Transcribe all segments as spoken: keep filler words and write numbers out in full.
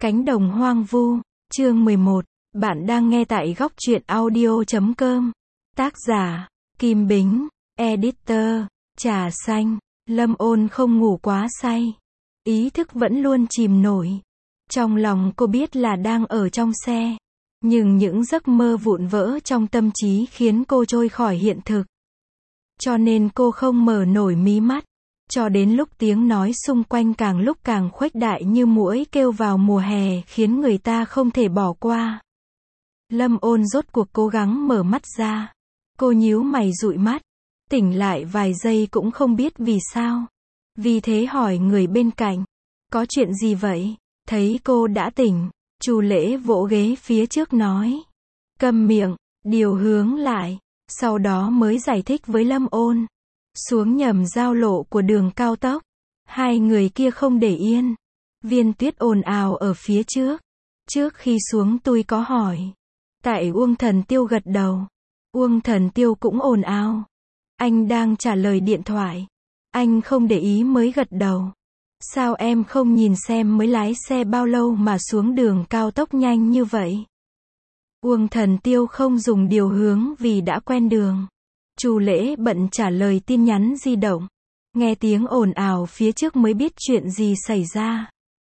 Cánh đồng hoang vu, chương mười một, bạn đang nghe tại góc truyện audio chấm com. Tác giả, Kim Bính, editor, Trà Xanh. Lâm Ôn không ngủ quá say. Ý thức vẫn luôn chìm nổi. Trong lòng cô biết là đang ở trong xe. Nhưng những giấc mơ vụn vỡ trong tâm trí khiến cô trôi khỏi hiện thực. Cho nên cô không mở nổi mí mắt. Cho đến lúc tiếng nói xung quanh càng lúc càng khuếch đại như muỗi kêu vào mùa hè khiến người ta không thể bỏ qua. Lâm Ôn rốt cuộc cố gắng mở mắt ra. Cô nhíu mày dụi mắt. Tỉnh lại vài giây cũng không biết vì sao. Vì thế hỏi người bên cạnh. Có chuyện gì vậy? Thấy cô đã tỉnh. Chu Lễ vỗ ghế phía trước nói. Câm miệng, điều hướng lại. Sau đó mới giải thích với Lâm Ôn. Xuống nhầm giao lộ của đường cao tốc. Hai người kia không để yên. Viên Tuyết ồn ào ở phía trước. Trước khi xuống tôi có hỏi. Tại Uông Thần Tiêu gật đầu. Uông Thần Tiêu cũng ồn ào. Anh đang trả lời điện thoại. Anh không để ý mới gật đầu. Sao em không nhìn xem mới lái xe bao lâu mà xuống đường cao tốc nhanh như vậy? Uông Thần Tiêu không dùng điều hướng vì đã quen đường. Chu Lễ bận trả lời tin nhắn di động. Nghe tiếng ồn ào phía trước mới biết chuyện gì xảy ra.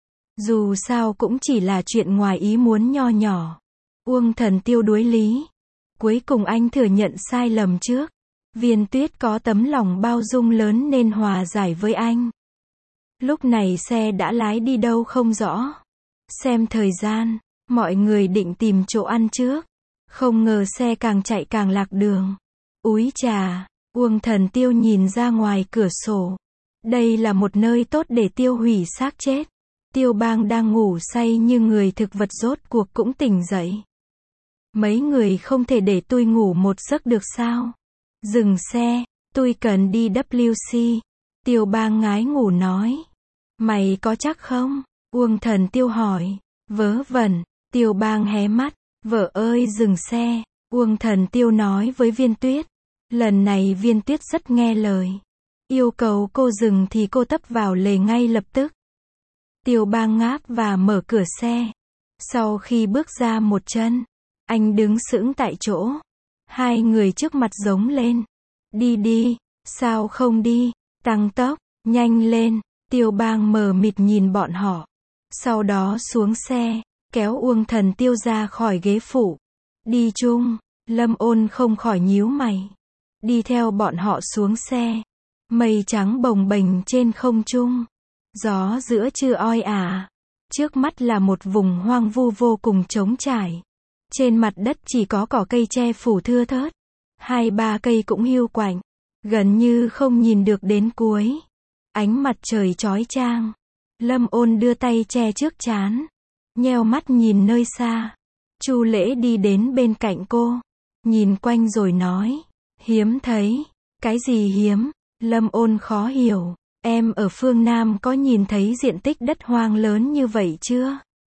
Dù sao cũng chỉ là chuyện ngoài ý muốn nho nhỏ. Uông Thần Tiêu đuối lý. Cuối cùng anh thừa nhận sai lầm trước. Viên Tuyết có tấm lòng bao dung lớn nên hòa giải với anh. Lúc này xe đã lái đi đâu không rõ. Xem thời gian, mọi người định tìm chỗ ăn trước. Không ngờ xe càng chạy càng lạc đường. Úi chà, Uông Thần Tiêu nhìn ra ngoài cửa sổ. Đây là một nơi tốt để tiêu hủy xác chết. Tiêu Bang đang ngủ say như người thực vật rốt cuộc cũng tỉnh dậy. Mấy người không thể để tôi ngủ một giấc được sao? Dừng xe, tôi cần đi W C. Tiêu Bang ngái ngủ nói. Mày có chắc không? Uông Thần Tiêu hỏi. Vớ vẩn, Tiêu Bang hé mắt. Vợ ơi dừng xe. Uông Thần Tiêu nói với Viên Tuyết. Lần này Viên Tuyết rất nghe lời. Yêu cầu cô dừng thì cô tấp vào lề ngay lập tức. Tiêu Bang ngáp và mở cửa xe. Sau khi bước ra một chân, anh đứng sững tại chỗ. Hai người trước mặt giống lên. Đi đi, sao không đi, tăng tốc, nhanh lên. Tiêu Bang mờ mịt nhìn bọn họ. Sau đó xuống xe, kéo Uông Thần Tiêu ra khỏi ghế phụ. Đi chung, Lâm Ôn không khỏi nhíu mày. Đi theo bọn họ xuống xe. Mây trắng bồng bềnh trên không trung. Gió giữa trưa oi ả. Trước mắt là một vùng hoang vu vô cùng trống trải. Trên mặt đất chỉ có cỏ cây che phủ thưa thớt. Hai ba cây cũng hiu quạnh. Gần như không nhìn được đến cuối. Ánh mặt trời chói chang. Lâm Ôn đưa tay che trước trán. Nheo mắt nhìn nơi xa. Chu Lễ đi đến bên cạnh cô. Nhìn quanh rồi nói. Hiếm thấy. Cái gì hiếm? Lâm Ôn khó hiểu. Em ở phương Nam có nhìn thấy diện tích đất hoang lớn như vậy chưa?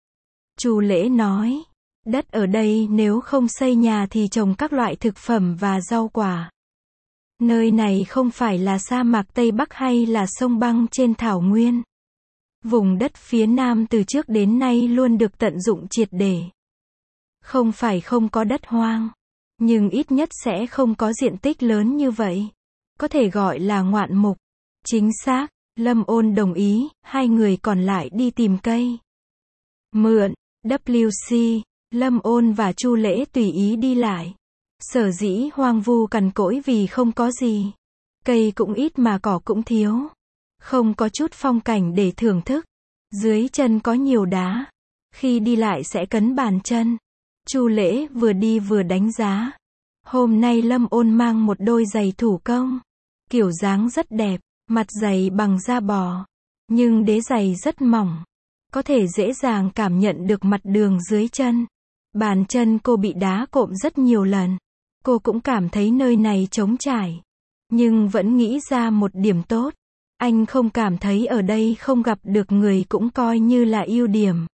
Chu Lễ nói. Đất ở đây nếu không xây nhà thì trồng các loại thực phẩm và rau quả. Nơi này không phải là sa mạc Tây Bắc hay là sông băng trên thảo nguyên. Vùng đất phía Nam từ trước đến nay luôn được tận dụng triệt để. Không phải không có đất hoang. Nhưng ít nhất sẽ không có diện tích lớn như vậy. Có thể gọi là ngoạn mục. Chính xác, Lâm Ôn đồng ý, hai người còn lại đi tìm cây. Mượn, W C, Lâm Ôn và Chu Lễ tùy ý đi lại. Sở dĩ hoang vu cằn cỗi vì không có gì. Cây cũng ít mà cỏ cũng thiếu. Không có chút phong cảnh để thưởng thức. Dưới chân có nhiều đá. Khi đi lại sẽ cấn bàn chân. Chu Lễ vừa đi vừa đánh giá. Hôm nay Lâm Ôn mang một đôi giày thủ công. Kiểu dáng rất đẹp, mặt giày bằng da bò. Nhưng đế giày rất mỏng. Có thể dễ dàng cảm nhận được mặt đường dưới chân. Bàn chân cô bị đá cộm rất nhiều lần. Cô cũng cảm thấy nơi này trống trải. Nhưng vẫn nghĩ ra một điểm tốt. Anh không cảm thấy ở đây không gặp được người cũng coi như là ưu điểm.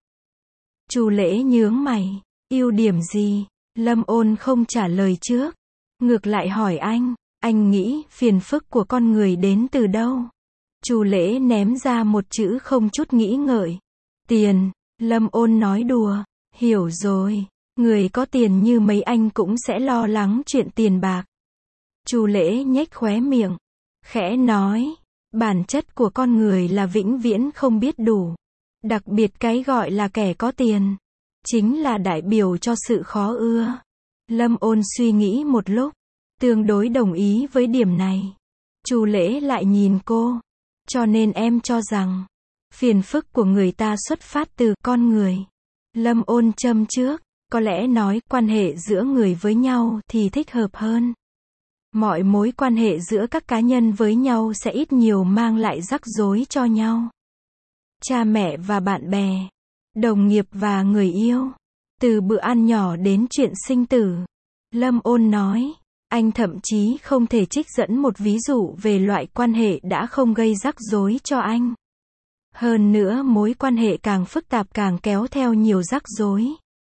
Chu Lễ nhướng mày. Ưu điểm gì? Lâm Ôn không trả lời trước. Ngược lại hỏi anh. Anh nghĩ phiền phức của con người đến từ đâu? Chu Lễ ném ra một chữ không chút nghĩ ngợi. Tiền. Lâm Ôn nói đùa, hiểu rồi, người có tiền như mấy anh cũng sẽ lo lắng chuyện tiền bạc. Chu Lễ nhếch khóe miệng, khẽ nói, bản chất của con người là vĩnh viễn không biết đủ. Đặc biệt cái gọi là kẻ có tiền, chính là đại biểu cho sự khó ưa. Lâm Ôn suy nghĩ một lúc, tương đối đồng ý với điểm này. Chu Lễ lại nhìn cô, cho nên em cho rằng, phiền phức của người ta xuất phát từ con người. Lâm Ôn châm trước, có lẽ nói quan hệ giữa người với nhau thì thích hợp hơn. Mọi mối quan hệ giữa các cá nhân với nhau sẽ ít nhiều mang lại rắc rối cho nhau. Cha mẹ và bạn bè, đồng nghiệp và người yêu, từ bữa ăn nhỏ đến chuyện sinh tử. Lâm Ôn nói, anh thậm chí không thể trích dẫn một ví dụ về loại quan hệ đã không gây rắc rối cho anh. Hơn nữa mối quan hệ càng phức tạp càng kéo theo nhiều rắc rối.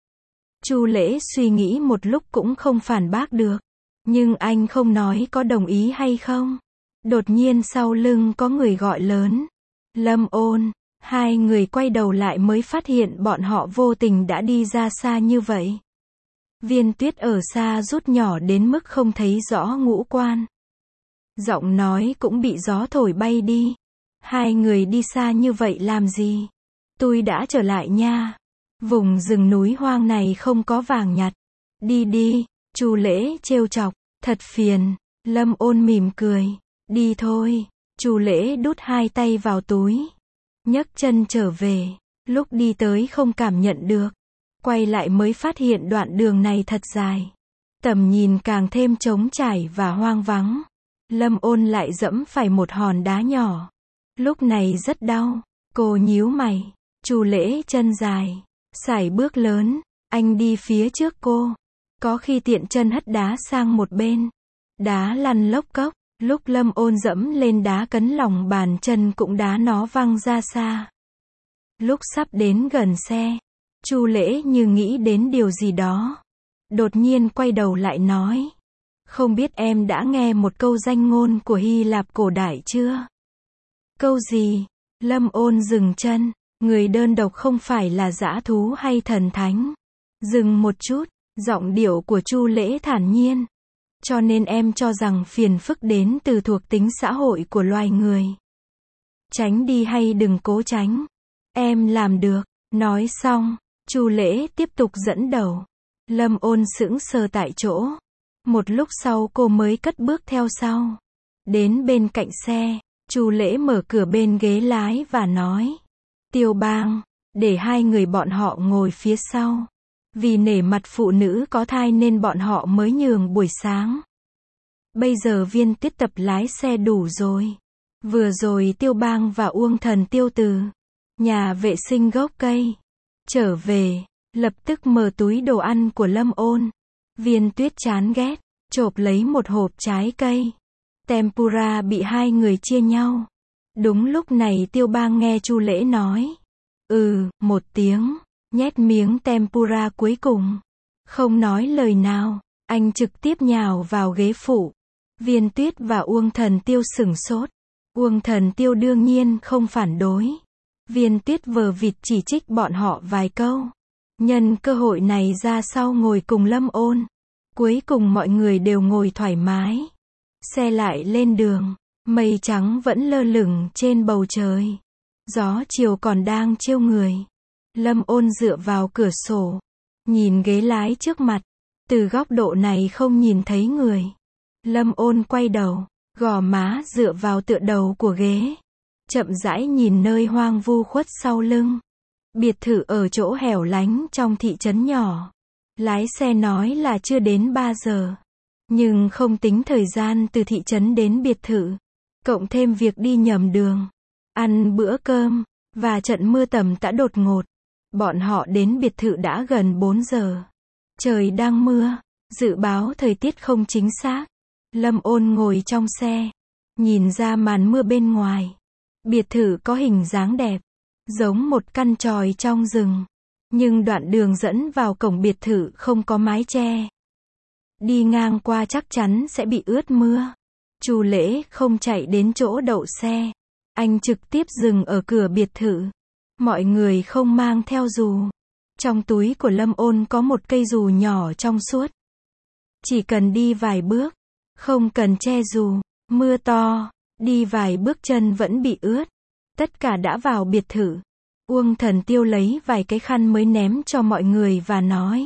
Chu Lễ suy nghĩ một lúc cũng không phản bác được. Nhưng anh không nói có đồng ý hay không. Đột nhiên sau lưng có người gọi lớn. Lâm Ôn, hai người quay đầu lại mới phát hiện bọn họ vô tình đã đi ra xa như vậy. Viên Tuyết ở xa rút nhỏ đến mức không thấy rõ ngũ quan. Giọng nói cũng bị gió thổi bay đi. Hai người đi xa như vậy làm gì? Tôi đã trở lại nha. Vùng rừng núi hoang này không có vàng nhặt. Đi đi, Chu Lễ trêu chọc, thật phiền. Lâm Ôn mỉm cười, đi thôi. Chu Lễ đút hai tay vào túi, nhấc chân trở về. Lúc đi tới không cảm nhận được, quay lại mới phát hiện đoạn đường này thật dài. Tầm nhìn càng thêm trống trải và hoang vắng. Lâm Ôn lại dẫm phải một hòn đá nhỏ. Lúc này rất đau. Cô nhíu mày. Chu Lễ chân dài, sải bước lớn, anh đi phía trước cô. Có khi tiện chân hất đá sang một bên. Đá lăn lốc cốc. Lúc Lâm Ôn dẫm lên đá cấn lòng bàn chân cũng đá nó văng ra xa. Lúc sắp đến gần xe, Chu Lễ như nghĩ đến điều gì đó. Đột nhiên quay đầu lại nói. Không biết em đã nghe một câu danh ngôn của Hy Lạp cổ đại chưa? Câu gì? Lâm Ôn dừng chân. Người đơn độc không phải là dã thú hay thần thánh. Dừng một chút, giọng điệu của Chu Lễ thản nhiên. Cho nên em cho rằng phiền phức đến từ thuộc tính xã hội của loài người. Tránh đi hay đừng cố tránh. Em làm được. Nói xong, Chu Lễ tiếp tục dẫn đầu. Lâm Ôn sững sờ tại chỗ. Một lúc sau cô mới cất bước theo sau. Đến bên cạnh xe, Chu Lễ mở cửa bên ghế lái và nói. Tiêu Bang, để hai người bọn họ ngồi phía sau. Vì nể mặt phụ nữ có thai nên bọn họ mới nhường buổi sáng. Bây giờ Viên Tuyết tập lái xe đủ rồi. Vừa rồi Tiêu Bang và Uông Thần Tiêu từ nhà vệ sinh gốc cây trở về, lập tức mở túi đồ ăn của Lâm Ôn. Viên Tuyết chán ghét, chộp lấy một hộp trái cây. Tempura bị hai người chia nhau. Đúng lúc này Tiêu Bang nghe Chu Lễ nói. Ừ, một tiếng, nhét miếng tempura cuối cùng. Không nói lời nào, anh trực tiếp nhào vào ghế phụ. Viên Tuyết và Uông Thần Tiêu sửng sốt. Uông Thần Tiêu đương nhiên không phản đối. Viên Tuyết vờ vịt chỉ trích bọn họ vài câu. Nhân cơ hội này ra sau ngồi cùng Lâm Ôn. Cuối cùng mọi người đều ngồi thoải mái. Xe lại lên đường. Mây trắng vẫn lơ lửng trên bầu trời. Gió chiều còn đang trêu người. Lâm Ôn dựa vào cửa sổ, nhìn ghế lái trước mặt. Từ góc độ này không nhìn thấy người. Lâm Ôn quay đầu, gò má dựa vào tựa đầu của ghế. Chậm rãi nhìn nơi hoang vu khuất sau lưng. Biệt thự ở chỗ hẻo lánh trong thị trấn nhỏ. Lái xe nói là chưa đến ba giờ. Nhưng không tính thời gian từ thị trấn đến biệt thự. Cộng thêm việc đi nhầm đường, ăn bữa cơm, và trận mưa tầm tã đột ngột. Bọn họ đến biệt thự đã gần bốn giờ. Trời đang mưa, dự báo thời tiết không chính xác. Lâm Ôn ngồi trong xe, nhìn ra màn mưa bên ngoài. Biệt thự có hình dáng đẹp, giống một căn chòi trong rừng. Nhưng đoạn đường dẫn vào cổng biệt thự không có mái che. Đi ngang qua chắc chắn sẽ bị ướt mưa. Chu Lễ không chạy đến chỗ đậu xe. Anh trực tiếp dừng ở cửa biệt thự. Mọi người không mang theo dù. Trong túi của Lâm Ôn có một cây dù nhỏ trong suốt. Chỉ cần đi vài bước, không cần che dù. Mưa to, đi vài bước chân vẫn bị ướt. Tất cả đã vào biệt thự. Uông Thần Tiêu lấy vài cái khăn mới ném cho mọi người và nói: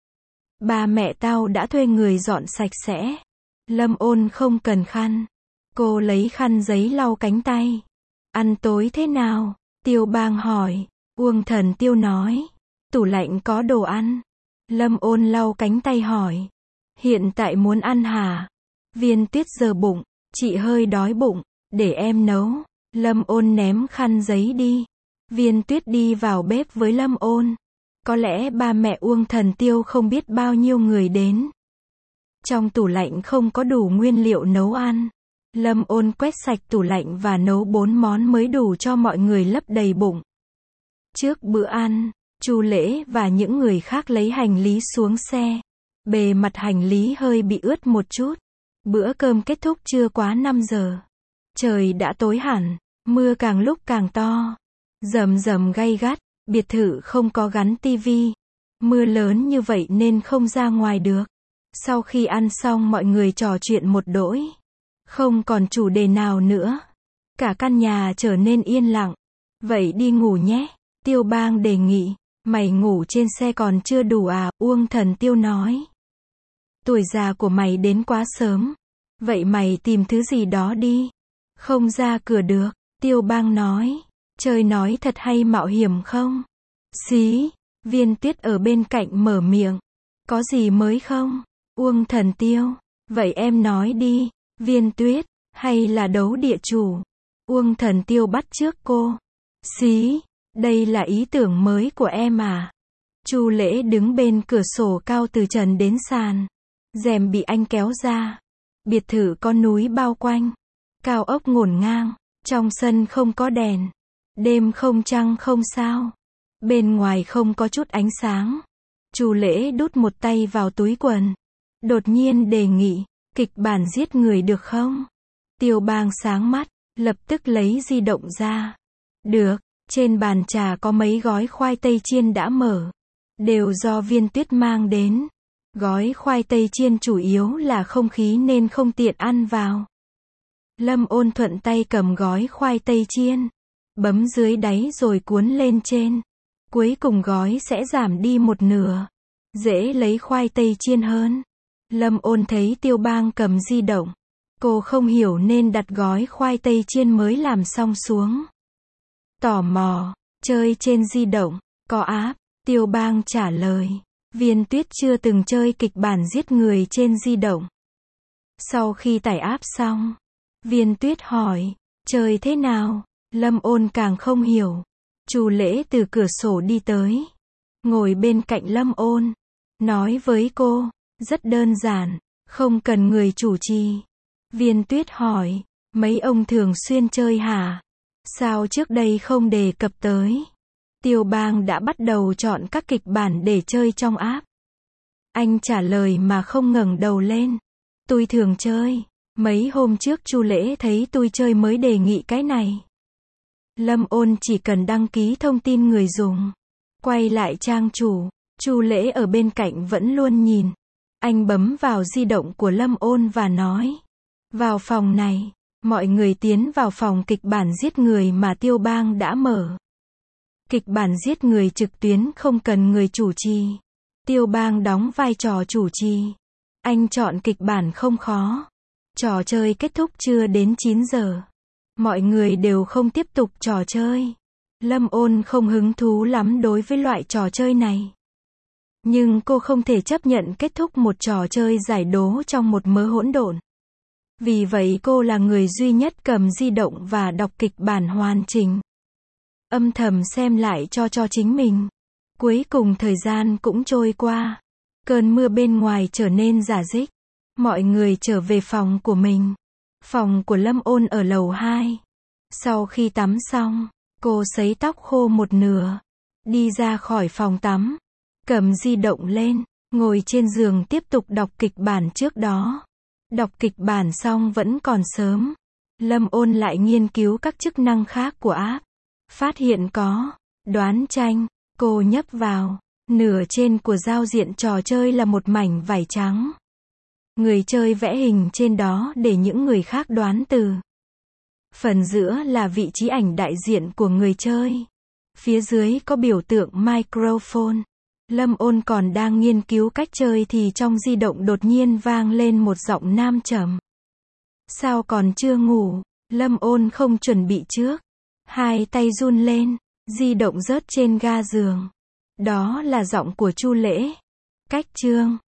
ba mẹ tao đã thuê người dọn sạch sẽ. Lâm Ôn không cần khăn. Cô lấy khăn giấy lau cánh tay. Ăn tối thế nào? Tiêu Bang hỏi. Uông Thần Tiêu nói: tủ lạnh có đồ ăn. Lâm Ôn lau cánh tay hỏi: hiện tại muốn ăn hả? Viên Tuyết giơ bụng. Chị hơi đói bụng, để em nấu. Lâm Ôn ném khăn giấy đi. Viên Tuyết đi vào bếp với Lâm Ôn. Có lẽ ba mẹ Uông Thần Tiêu không biết bao nhiêu người đến. Trong tủ lạnh không có đủ nguyên liệu nấu ăn. Lâm Ôn quét sạch tủ lạnh và nấu bốn món mới đủ cho mọi người lấp đầy bụng. Trước bữa ăn, Chu Lễ và những người khác lấy hành lý xuống xe. Bề mặt hành lý hơi bị ướt một chút. Bữa cơm kết thúc chưa quá năm giờ. Trời đã tối hẳn, mưa càng lúc càng to. Rầm rầm gay gắt, biệt thự không có gắn tivi. Mưa lớn như vậy nên không ra ngoài được. Sau khi ăn xong mọi người trò chuyện một đỗi. Không còn chủ đề nào nữa. Cả căn nhà trở nên yên lặng. Vậy đi ngủ nhé. Tiêu Bang đề nghị. Mày ngủ trên xe còn chưa đủ à? Uông Thần Tiêu nói. Tuổi già của mày đến quá sớm. Vậy mày tìm thứ gì đó đi. Không ra cửa được. Tiêu Bang nói. Chơi nói thật hay mạo hiểm không? Xí. Viên Tuyết ở bên cạnh mở miệng. Có gì mới không? Uông Thần Tiêu. Vậy em nói đi. Viên Tuyết. Hay là đấu địa chủ? Uông Thần Tiêu bắt chước cô. Xí. Đây là ý tưởng mới của em à? Chu Lễ đứng bên cửa sổ cao từ trần đến sàn. Rèm bị anh kéo ra. Biệt thự có núi bao quanh. Cao ốc ngổn ngang. Trong sân không có đèn. Đêm không trăng không sao. Bên ngoài không có chút ánh sáng. Chu Lễ đút một tay vào túi quần. Đột nhiên đề nghị. Kịch bản giết người được không? Tiêu Bang sáng mắt. Lập tức lấy di động ra. Được. Trên bàn trà có mấy gói khoai tây chiên đã mở. Đều do Viên Tuyết mang đến. Gói khoai tây chiên chủ yếu là không khí nên không tiện ăn vào. Lâm Ôn thuận tay cầm gói khoai tây chiên. Bấm dưới đáy rồi cuốn lên trên. Cuối cùng gói sẽ giảm đi một nửa. Dễ lấy khoai tây chiên hơn. Lâm Ôn thấy Tiêu Bang cầm di động. Cô không hiểu nên đặt gói khoai tây chiên mới làm xong xuống. Tò mò, chơi trên di động, có app. Tiêu Bang trả lời. Viên Tuyết chưa từng chơi kịch bản giết người trên di động. Sau khi tải app xong, Viên Tuyết hỏi, chơi thế nào? Lâm Ôn càng không hiểu. Chu Lễ từ cửa sổ đi tới. Ngồi bên cạnh Lâm Ôn. Nói với cô, rất đơn giản, không cần người chủ trì. Viên Tuyết hỏi, mấy ông thường xuyên chơi hả? Sao trước đây không đề cập tới? Tiêu Bang đã bắt đầu chọn các kịch bản để chơi trong app. Anh trả lời mà không ngẩng đầu lên. Tôi thường chơi. Mấy hôm trước Chu Lễ thấy tôi chơi mới đề nghị cái này. Lâm Ôn chỉ cần đăng ký thông tin người dùng. Quay lại trang chủ. Chu Lễ ở bên cạnh vẫn luôn nhìn. Anh bấm vào di động của Lâm Ôn và nói. Vào phòng này. Mọi người tiến vào phòng kịch bản giết người mà Tiêu Bang đã mở. Kịch bản giết người trực tuyến không cần người chủ trì. Tiêu Bang đóng vai trò chủ trì. Anh chọn kịch bản không khó. Trò chơi kết thúc chưa đến chín giờ. Mọi người đều không tiếp tục trò chơi. Lâm Ôn không hứng thú lắm đối với loại trò chơi này. Nhưng cô không thể chấp nhận kết thúc một trò chơi giải đố trong một mớ hỗn độn. Vì vậy cô là người duy nhất cầm di động và đọc kịch bản hoàn chỉnh. Âm thầm xem lại cho cho chính mình. Cuối cùng thời gian cũng trôi qua. Cơn mưa bên ngoài trở nên rả rích. Mọi người trở về phòng của mình. Phòng của Lâm Ôn ở lầu hai. Sau khi tắm xong, cô sấy tóc khô một nửa. Đi ra khỏi phòng tắm. Cầm di động lên. Ngồi trên giường tiếp tục đọc kịch bản trước đó. Đọc kịch bản xong vẫn còn sớm. Lâm Ôn lại nghiên cứu các chức năng khác của app. Phát hiện có Đoán tranh, cô nhấp vào. Nửa trên của giao diện trò chơi là một mảnh vải trắng. Người chơi vẽ hình trên đó để những người khác đoán từ. Phần giữa là vị trí ảnh đại diện của người chơi. Phía dưới có biểu tượng microphone. Lâm Ôn còn đang nghiên cứu cách chơi thì trong di động đột nhiên vang lên một giọng nam trầm. Sao còn chưa ngủ? Lâm Ôn không chuẩn bị trước. Hai tay run lên, di động rớt trên ga giường. Đó là giọng của Chu Lễ. Cách chương.